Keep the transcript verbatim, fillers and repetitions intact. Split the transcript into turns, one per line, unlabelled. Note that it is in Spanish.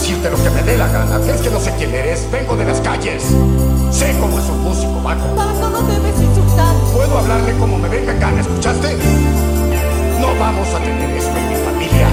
decirte lo que me dé la gana. ¿Crees que no sé quién eres? Vengo de las calles. Sé cómo es un músico, Paco.
Paco, no debes insultar.
Puedo hablarle como me venga en gana, ¿escuchaste? No vamos a tener esto en mi familia.